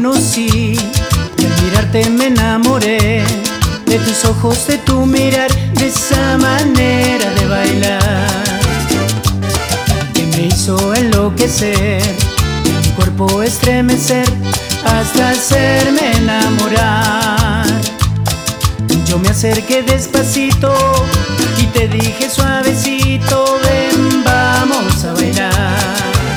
conocí y al mirarte me enamoré de tus ojos, de tu mirar, de esa manera de bailar que me hizo enloquecer, mi cuerpo estremecer hasta hacerme enamorar. Yo me acerqué despacito y te dije suavecito, ven, vamos a bailar.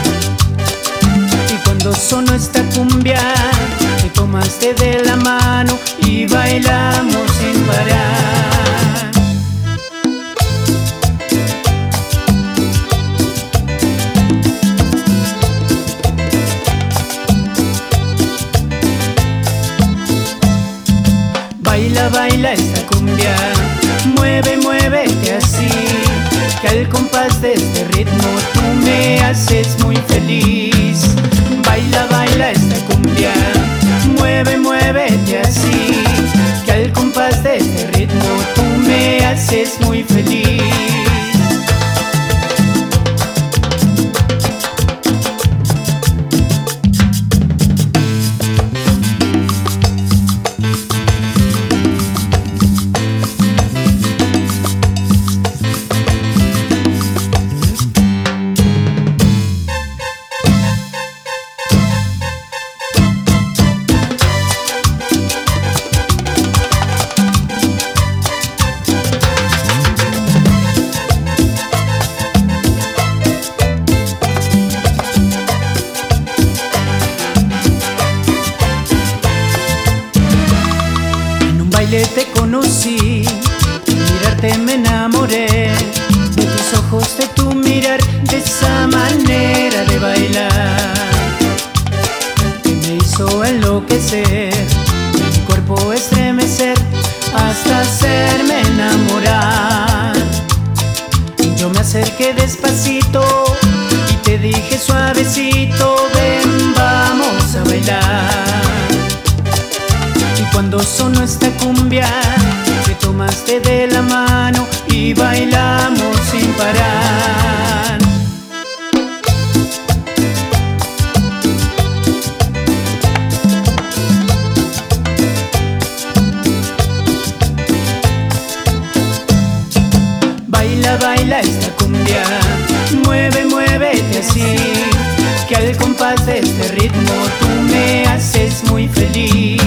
Y cuando sonó esta cumbia, me tomaste de la mano y bailamos sin parar. Baila, baila esta cumbia, mueve, muévete así, que al compás de este ritmo tú me haces muy feliz. Baila, baila esta cumbia, mueve, muévete así, que al compás de este ritmo tú me haces muy feliz. Te conocí, al mirarte me enamoré de tus ojos, de tu mirar, de esa manera de bailar que me hizo enloquecer, mi cuerpo estremecer hasta hacerme enamorar. Yo me acerqué despacito y te dije suavecito, ven, vamos a bailar. Y cuando sonó esta cumbia, me tomaste de la mano y bailamos sin parar. Baila, baila esta cumbia, mueve, muévete así, que al compás de este ritmo tú me haces muy feliz.